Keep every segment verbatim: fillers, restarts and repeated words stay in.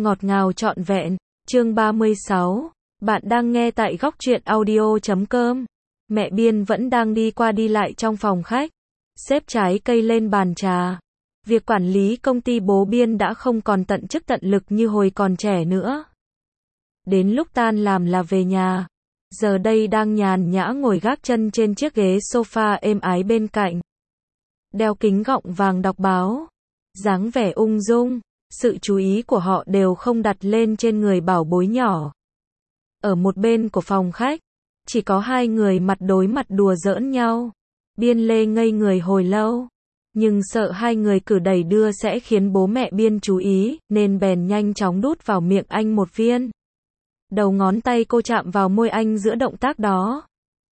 Ngọt ngào trọn vẹn, chương ba mươi sáu. Bạn đang nghe tại góc truyện audio chấm com. Mẹ Biên vẫn đang đi qua đi lại trong phòng khách, xếp trái cây lên bàn trà. Việc quản lý công ty bố Biên đã không còn tận chức tận lực như hồi còn trẻ nữa. Đến lúc tan làm là về nhà. Giờ đây đang nhàn nhã ngồi gác chân trên chiếc ghế sofa êm ái bên cạnh. Đeo kính gọng vàng đọc báo. Dáng vẻ ung dung. Sự chú ý của họ đều không đặt lên trên người bảo bối nhỏ. Ở một bên của phòng khách, chỉ có hai người mặt đối mặt đùa giỡn nhau. Biên Lê ngây người hồi lâu, nhưng sợ hai người cử đẩy đưa sẽ khiến bố mẹ Biên chú ý, nên bèn nhanh chóng đút vào miệng anh một viên. Đầu ngón tay cô chạm vào môi anh giữa động tác đó.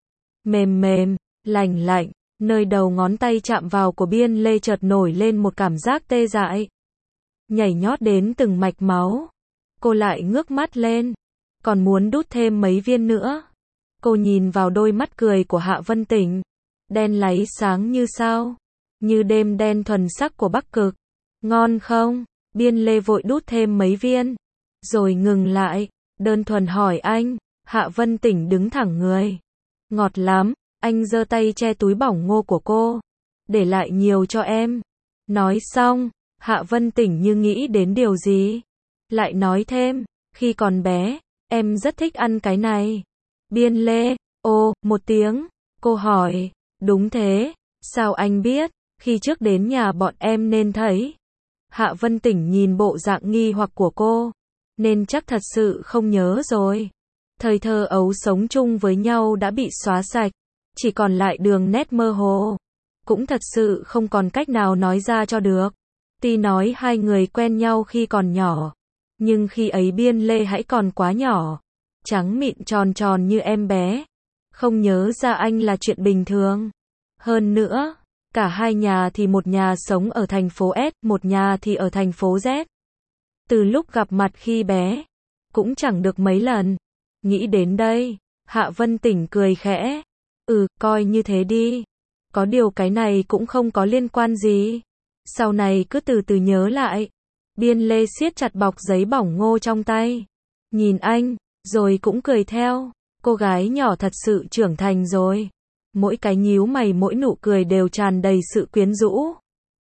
Mềm mềm, lành lạnh, nơi đầu ngón tay chạm vào của Biên Lê chợt nổi lên một cảm giác tê dại. Nhảy nhót đến từng mạch máu. Cô lại ngước mắt lên, còn muốn đút thêm mấy viên nữa. Cô nhìn vào đôi mắt cười của Hạ Vân Tĩnh, đen láy sáng như sao, như đêm đen thuần sắc của Bắc Cực. Ngon không? Biên Lê vội đút thêm mấy viên, rồi ngừng lại, đơn thuần hỏi anh. Hạ Vân Tĩnh đứng thẳng người. Ngọt lắm. Anh giơ tay che túi bỏng ngô của cô. Để lại nhiều cho em. Nói xong, Hạ Vân Tĩnh như nghĩ đến điều gì, lại nói thêm, khi còn bé, em rất thích ăn cái này. Biên Lê, ô, một tiếng, cô hỏi, đúng thế, sao anh biết, khi trước đến nhà bọn em nên thấy. Hạ Vân Tĩnh nhìn bộ dạng nghi hoặc của cô, nên chắc thật sự không nhớ rồi. Thời thơ ấu sống chung với nhau đã bị xóa sạch, chỉ còn lại đường nét mơ hồ, cũng thật sự không còn cách nào nói ra cho được. Tuy nói hai người quen nhau khi còn nhỏ, nhưng khi ấy Biên Lê hãy còn quá nhỏ, trắng mịn tròn tròn như em bé. Không nhớ ra anh là chuyện bình thường. Hơn nữa, cả hai nhà thì một nhà sống ở thành phố S, một nhà thì ở thành phố Z. Từ lúc gặp mặt khi bé, cũng chẳng được mấy lần. Nghĩ đến đây, Hạ Vân Tĩnh cười khẽ. Ừ, coi như thế đi. Có điều cái này cũng không có liên quan gì. Sau này cứ từ từ nhớ lại. Biên Lê siết chặt bọc giấy bỏng ngô trong tay. Nhìn anh, rồi cũng cười theo. Cô gái nhỏ thật sự trưởng thành rồi. Mỗi cái nhíu mày mỗi nụ cười đều tràn đầy sự quyến rũ.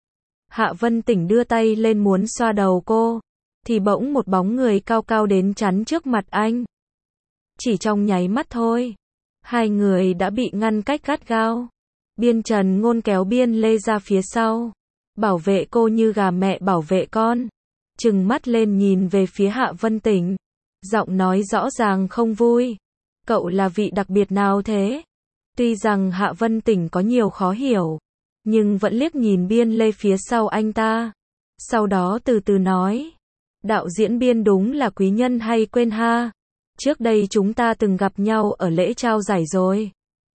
Hạ Vân Tĩnh đưa tay lên muốn xoa đầu cô, thì bỗng một bóng người cao cao đến chắn trước mặt anh. Chỉ trong nháy mắt thôi, hai người đã bị ngăn cách gắt gao. Biên Trần Ngôn kéo Biên Lê ra phía sau, bảo vệ cô như gà mẹ bảo vệ con. Trừng mắt lên nhìn về phía Hạ Vân Tĩnh, giọng nói rõ ràng không vui. Cậu là vị đặc biệt nào thế? Tuy rằng Hạ Vân Tĩnh có nhiều khó hiểu, nhưng vẫn liếc nhìn Biên Lê phía sau anh ta. Sau đó từ từ nói, đạo diễn Biên đúng là quý nhân hay quên ha. Trước đây chúng ta từng gặp nhau ở lễ trao giải rồi.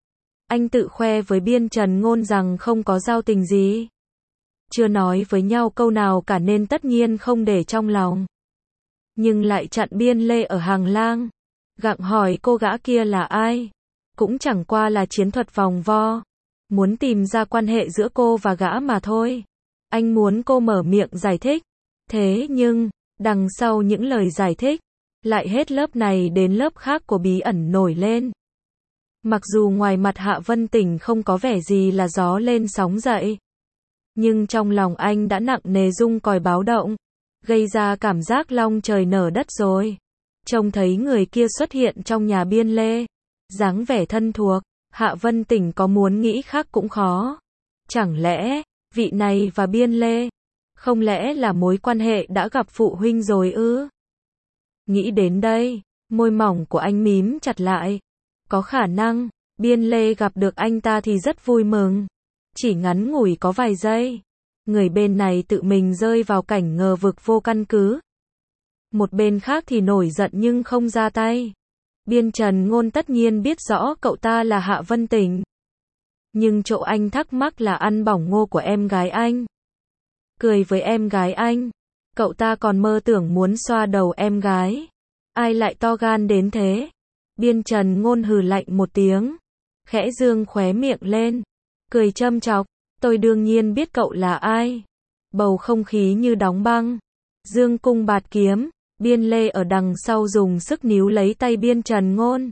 Anh tự khoe với Biên Trần Ngôn rằng không có giao tình gì. Chưa nói với nhau câu nào cả nên tất nhiên không để trong lòng. Nhưng lại chặn Biên Lê ở hàng lang, gặng hỏi cô gã kia là ai. Cũng chẳng qua là chiến thuật vòng vo, muốn tìm ra quan hệ giữa cô và gã mà thôi. Anh muốn cô mở miệng giải thích. Thế nhưng, đằng sau những lời giải thích, lại hết lớp này đến lớp khác của bí ẩn nổi lên. Mặc dù ngoài mặt Hạ Vân Tĩnh không có vẻ gì là gió lên sóng dậy, nhưng trong lòng anh đã nặng nề rung còi báo động, gây ra cảm giác long trời nở đất rồi. Trông thấy người kia xuất hiện trong nhà Biên Lê, dáng vẻ thân thuộc, Hạ Vân Tĩnh có muốn nghĩ khác cũng khó. Chẳng lẽ, vị này và Biên Lê, không lẽ là mối quan hệ đã gặp phụ huynh rồi ư? Nghĩ đến đây, môi mỏng của anh mím chặt lại. Có khả năng, Biên Lê gặp được anh ta thì rất vui mừng. Chỉ ngắn ngủi có vài giây, người bên này tự mình rơi vào cảnh ngờ vực vô căn cứ. Một bên khác thì nổi giận nhưng không ra tay. Biên Trần Ngôn tất nhiên biết rõ cậu ta là Hạ Vân Tĩnh. Nhưng chỗ anh thắc mắc là ăn bỏng ngô của em gái anh. Cười với em gái anh. Cậu ta còn mơ tưởng muốn xoa đầu em gái. Ai lại to gan đến thế? Biên Trần Ngôn hừ lạnh một tiếng, khẽ dương khóe miệng lên, cười châm chọc, tôi đương nhiên biết cậu là ai. Bầu không khí như đóng băng. Dương cung bạt kiếm, Biên Lê ở đằng sau dùng sức níu lấy tay Biên Trần Ngôn.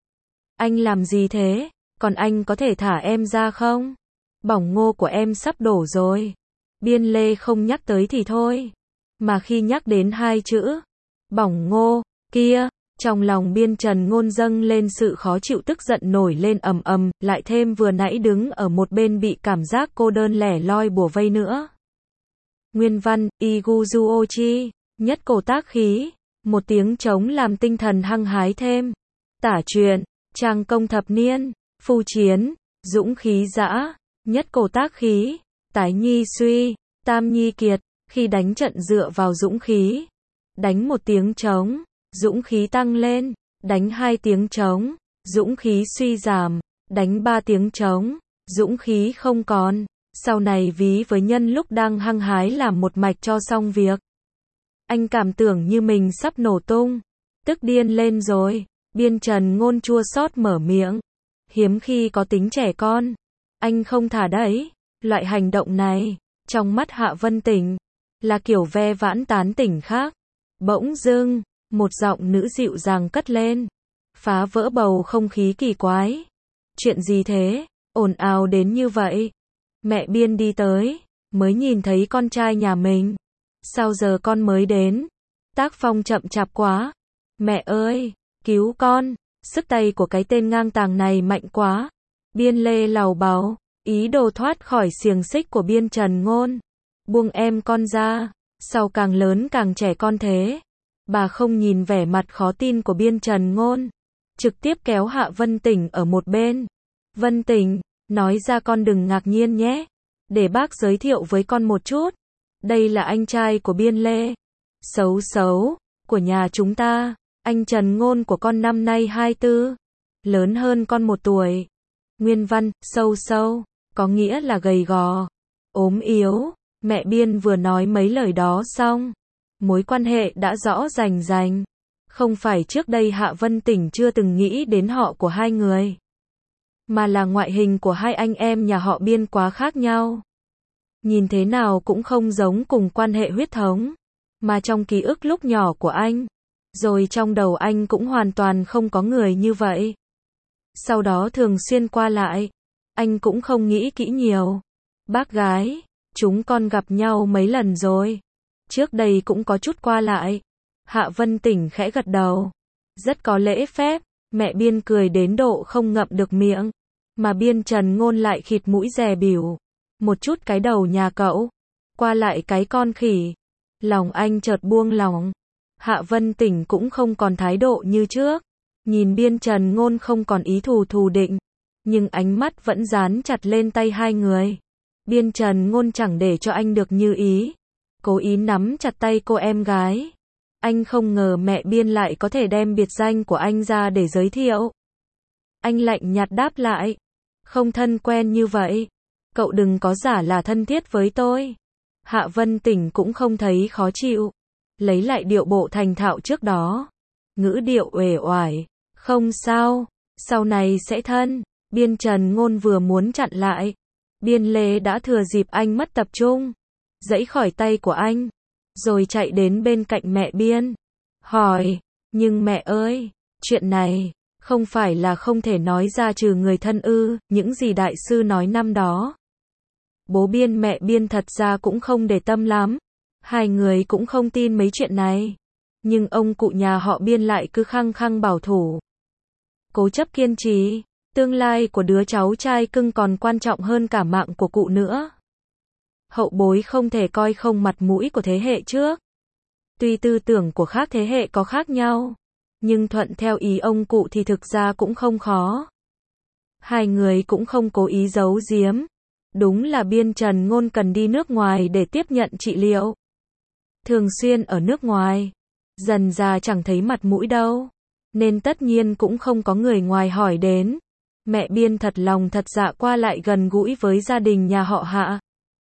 Anh làm gì thế? Còn anh có thể thả em ra không? Bỏng ngô của em sắp đổ rồi. Biên Lê không nhắc tới thì thôi. Mà khi nhắc đến hai chữ bỏng ngô kia, trong lòng Biên Trần Ngôn dâng lên sự khó chịu, tức giận nổi lên ầm ầm, lại thêm vừa nãy đứng ở một bên bị cảm giác cô đơn lẻ loi bủa vây nữa. Nguyên văn, Iguzuochi, nhất cổ tác khí, một tiếng trống làm tinh thần hăng hái thêm. Tả truyện, trang công thập niên, phu chiến, dũng khí dã, nhất cổ tác khí, tái nhi suy, tam nhi kiệt, khi đánh trận dựa vào dũng khí. Đánh một tiếng trống, dũng khí tăng lên, đánh hai tiếng trống, dũng khí suy giảm, đánh ba tiếng trống, dũng khí không còn. Sau này ví với nhân lúc đang hăng hái làm một mạch cho xong việc. Anh cảm tưởng như mình sắp nổ tung, tức điên lên rồi. Biên Trần Ngôn chua xót mở miệng. Hiếm khi có tính trẻ con. Anh không thả đấy. Loại hành động này, trong mắt Hạ Vân Tỉnh, là kiểu ve vãn tán tỉnh khác. Bỗng dưng, một giọng nữ dịu dàng cất lên, phá vỡ bầu không khí kỳ quái. Chuyện gì thế? Ồn ào đến như vậy. Mẹ Biên đi tới, mới nhìn thấy con trai nhà mình. Sao giờ con mới đến? Tác phong chậm chạp quá. Mẹ ơi, cứu con, sức tay của cái tên ngang tàng này mạnh quá. Biên Lê lầu bầu, ý đồ thoát khỏi xiềng xích của Biên Trần Ngôn. Buông em con ra, sao càng lớn càng trẻ con thế? Bà không nhìn vẻ mặt khó tin của Biên Trần Ngôn, trực tiếp kéo Hạ Vân Tỉnh ở một bên. Vân Tỉnh, nói ra con đừng ngạc nhiên nhé. Để bác giới thiệu với con một chút. Đây là anh trai của Biên Lê. Xấu xấu, của nhà chúng ta. Anh Trần Ngôn của con năm nay hai mươi tư. Lớn hơn con một tuổi. Nguyên văn, sâu sâu, có nghĩa là gầy gò, ốm yếu. Mẹ Biên vừa nói mấy lời đó xong. Mối quan hệ đã rõ rành rành. Không phải trước đây Hạ Vân Tỉnh chưa từng nghĩ đến họ của hai người. Mà là ngoại hình của hai anh em nhà họ Biên quá khác nhau. Nhìn thế nào cũng không giống cùng quan hệ huyết thống. Mà trong ký ức lúc nhỏ của anh, rồi trong đầu anh cũng hoàn toàn không có người như vậy. Sau đó thường xuyên qua lại, anh cũng không nghĩ kỹ nhiều. Bác gái, chúng con gặp nhau mấy lần rồi. Trước đây cũng có chút qua lại. Hạ Vân Tỉnh khẽ gật đầu. Rất có lễ phép. Mẹ Biên cười đến độ không ngậm được miệng. Mà Biên Trần Ngôn lại khịt mũi dè bỉu. Một chút cái đầu nhà cậu. Qua lại cái con khỉ. Lòng anh chợt buông lỏng. Hạ Vân Tỉnh cũng không còn thái độ như trước. Nhìn Biên Trần Ngôn không còn ý thù thù định. Nhưng ánh mắt vẫn dán chặt lên tay hai người. Biên Trần Ngôn chẳng để cho anh được như ý. Cố ý nắm chặt tay cô em gái. Anh không ngờ mẹ Biên lại có thể đem biệt danh của anh ra để giới thiệu. Anh lạnh nhạt đáp lại. Không thân quen như vậy. Cậu đừng có giả là thân thiết với tôi. Hạ Vân Tỉnh cũng không thấy khó chịu. Lấy lại điệu bộ thành thạo trước đó. Ngữ điệu uể oải. Không sao. Sau này sẽ thân. Biên Trần Ngôn vừa muốn chặn lại. Biên Lê đã thừa dịp anh mất tập trung. Giãy khỏi tay của anh. Rồi chạy đến bên cạnh mẹ Biên. Hỏi. Nhưng mẹ ơi. Chuyện này. Không phải là không thể nói ra trừ người thân ư. Những gì đại sư nói năm đó. Bố Biên mẹ Biên thật ra cũng không để tâm lắm. Hai người cũng không tin mấy chuyện này. Nhưng ông cụ nhà họ Biên lại cứ khăng khăng bảo thủ. Cố chấp kiên trì. Tương lai của đứa cháu trai cưng còn quan trọng hơn cả mạng của cụ nữa. Hậu bối không thể coi không mặt mũi của thế hệ trước. Tuy tư tưởng của khác thế hệ có khác nhau, nhưng thuận theo ý ông cụ thì thực ra cũng không khó. Hai người cũng không cố ý giấu giếm. Đúng là Biên Trần Ngôn cần đi nước ngoài để tiếp nhận trị liệu. Thường xuyên ở nước ngoài. Dần ra chẳng thấy mặt mũi đâu. Nên tất nhiên cũng không có người ngoài hỏi đến. Mẹ Biên thật lòng thật dạ qua lại gần gũi với gia đình nhà họ Hạ.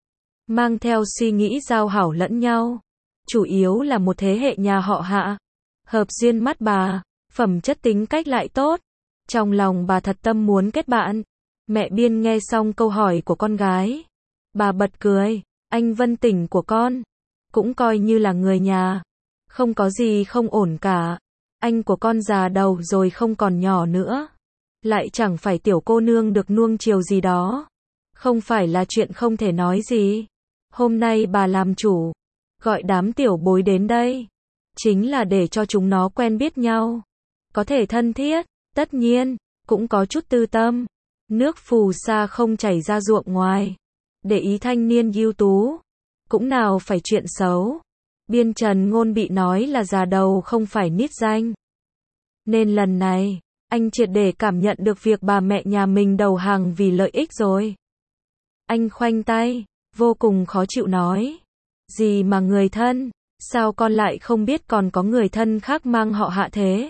Mang theo suy nghĩ giao hảo lẫn nhau. Chủ yếu là một thế hệ nhà họ Hạ. Hợp duyên mắt bà. Phẩm chất tính cách lại tốt. Trong lòng bà thật tâm muốn kết bạn. Mẹ Biên nghe xong câu hỏi của con gái. Bà bật cười. Anh Vân Tỉnh của con. Cũng coi như là người nhà. Không có gì không ổn cả. Anh của con già đầu rồi không còn nhỏ nữa. Lại chẳng phải tiểu cô nương được nuông chiều gì đó. Không phải là chuyện không thể nói gì. Hôm nay bà làm chủ, gọi đám tiểu bối đến đây. Chính là để cho chúng nó quen biết nhau. Có thể thân thiết, tất nhiên, cũng có chút tư tâm. Nước phù sa không chảy ra ruộng ngoài. Để ý thanh niên ưu tú. Cũng nào phải chuyện xấu. Biên Trần Ngôn bị nói là già đầu không phải nít danh. Nên lần này, anh triệt để cảm nhận được việc bà mẹ nhà mình đầu hàng vì lợi ích rồi. Anh khoanh tay, vô cùng khó chịu nói. Gì mà người thân, sao con lại không biết còn có người thân khác mang họ Hạ thế?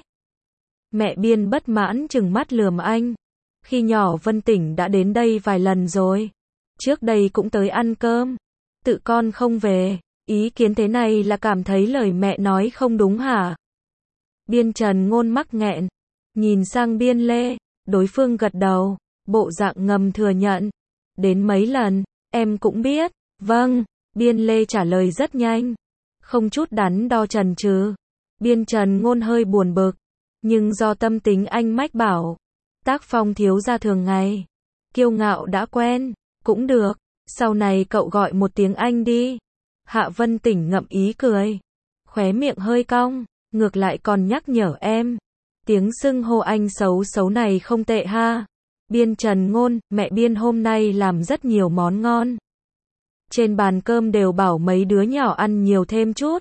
Mẹ Biên bất mãn trừng mắt lườm anh. Khi nhỏ Vân Tỉnh đã đến đây vài lần rồi. Trước đây cũng tới ăn cơm. Tự con không về. Ý kiến thế này là cảm thấy lời mẹ nói không đúng hả? Biên Trần Ngôn mắc nghẹn. Nhìn sang Biên Lê. Đối phương gật đầu. Bộ dạng ngầm thừa nhận. Đến mấy lần, em cũng biết. Vâng. Biên Lê trả lời rất nhanh. Không chút đắn đo chần chừ. Biên Trần Ngôn hơi buồn bực. Nhưng do tâm tính anh mách bảo. Tác phong thiếu gia thường ngày. Kiêu ngạo đã quen. Cũng được. Sau này cậu gọi một tiếng anh đi. Hạ Vân Tỉnh ngậm ý cười. Khóe miệng hơi cong. Ngược lại còn nhắc nhở em. Tiếng xưng hô anh xấu xấu này không tệ ha. Biên Trần Ngôn, mẹ Biên hôm nay làm rất nhiều món ngon. Trên bàn cơm đều bảo mấy đứa nhỏ ăn nhiều thêm chút.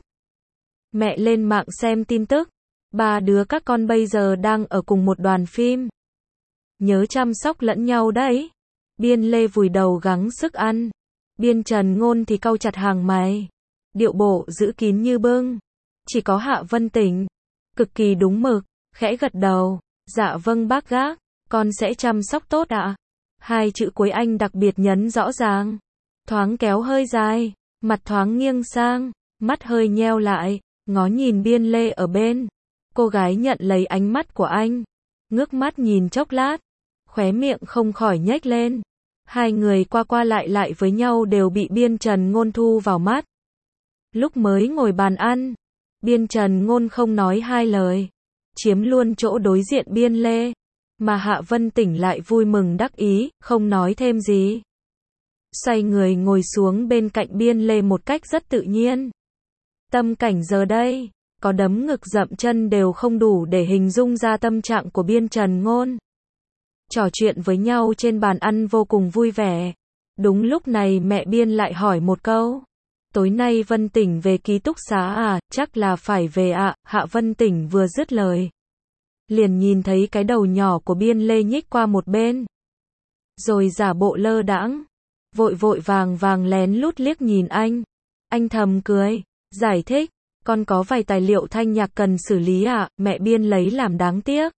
Mẹ lên mạng xem tin tức. Ba đứa các con bây giờ đang ở cùng một đoàn phim. Nhớ chăm sóc lẫn nhau đấy. Biên Lê vùi đầu gắng sức ăn. Biên Trần Ngôn thì cau chặt hàng mày. Điệu bộ giữ kín như bưng. Chỉ có Hạ Vân Tỉnh. Cực kỳ đúng mực. Khẽ gật đầu. Dạ vâng bác gác. Con sẽ chăm sóc tốt ạ. Hai chữ cuối anh đặc biệt nhấn rõ ràng. Thoáng kéo hơi dài. Mặt thoáng nghiêng sang. Mắt hơi nheo lại. Ngó nhìn Biên Lê ở bên. Cô gái nhận lấy ánh mắt của anh. Ngước mắt nhìn chốc lát. Khóe miệng không khỏi nhếch lên. Hai người qua qua lại lại với nhau đều bị Biên Trần Ngôn thu vào mắt. Lúc mới ngồi bàn ăn, Biên Trần Ngôn không nói hai lời. Chiếm luôn chỗ đối diện Biên Lê. Mà Hạ Vân Tỉnh lại vui mừng đắc ý, không nói thêm gì. Xoay người ngồi xuống bên cạnh Biên Lê một cách rất tự nhiên. Tâm cảnh giờ đây, có đấm ngực dậm chân đều không đủ để hình dung ra tâm trạng của Biên Trần Ngôn. Trò chuyện với nhau trên bàn ăn vô cùng vui vẻ. Đúng lúc này mẹ Biên lại hỏi một câu. Tối nay Vân Tỉnh về ký túc xá à, chắc là phải về ạ. Hạ Vân Tỉnh vừa dứt lời. Liền nhìn thấy cái đầu nhỏ của Biên Lê nhích qua một bên. Rồi giả bộ lơ đãng. Vội vội vàng vàng lén lút liếc nhìn anh. Anh thầm cười. Giải thích. Con có vài tài liệu thanh nhạc cần xử lý ạ. Mẹ Biên lấy làm đáng tiếc.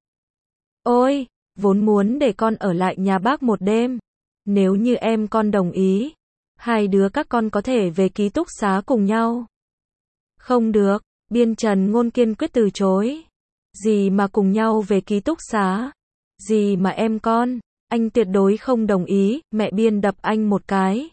Ôi! Vốn muốn để con ở lại nhà bác một đêm. Nếu như em con đồng ý, hai đứa các con có thể về ký túc xá cùng nhau. Không được, Biên Trần Ngôn kiên quyết từ chối. Gì mà cùng nhau về ký túc xá? Gì mà em con? Anh tuyệt đối không đồng ý. Mẹ Biên đập anh một cái.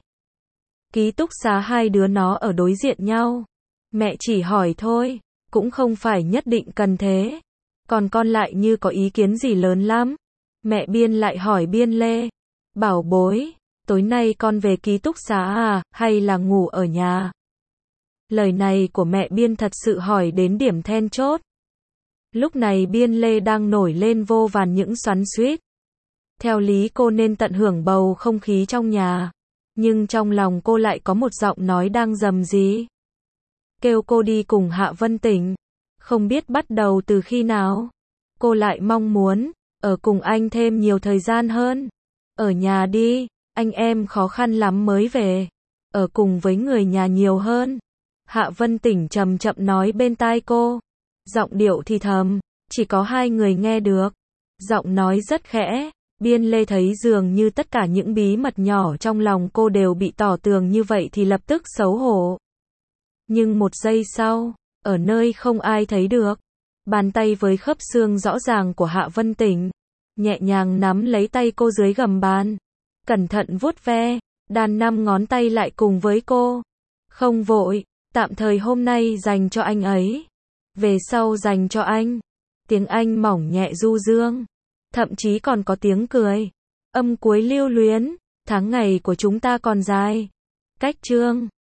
Ký túc xá hai đứa nó ở đối diện nhau. Mẹ chỉ hỏi thôi, cũng không phải nhất định cần thế. Còn con lại như có ý kiến gì lớn lắm. Mẹ Biên lại hỏi Biên Lê. Bảo bối, tối nay con về ký túc xá à, hay là ngủ ở nhà? Lời này của mẹ Biên thật sự hỏi đến điểm then chốt. Lúc này Biên Lê đang nổi lên vô vàn những xoắn xuýt. Theo lý cô nên tận hưởng bầu không khí trong nhà. Nhưng trong lòng cô lại có một giọng nói đang rầm rì. Kêu cô đi cùng Hạ Vân Tỉnh. Không biết bắt đầu từ khi nào. Cô lại mong muốn ở cùng anh thêm nhiều thời gian hơn. Ở nhà đi, anh em khó khăn lắm mới về. Ở cùng với người nhà nhiều hơn. Hạ Vân Tỉnh chậm chậm nói bên tai cô. Giọng điệu thì thầm, chỉ có hai người nghe được. Giọng nói rất khẽ. Biên Lê thấy dường như tất cả những bí mật nhỏ trong lòng cô đều bị tỏ tường như vậy thì lập tức xấu hổ. Nhưng một giây sau, ở nơi không ai thấy được, bàn tay với khớp xương rõ ràng của Hạ Vân Tỉnh, nhẹ nhàng nắm lấy tay cô dưới gầm bàn, cẩn thận vuốt ve, đan năm ngón tay lại cùng với cô. Không vội, tạm thời hôm nay dành cho anh ấy. Về sau dành cho anh. Tiếng Anh mỏng nhẹ du dương. Thậm chí còn có tiếng cười. Âm cuối lưu luyến. Tháng ngày của chúng ta còn dài. Cách chương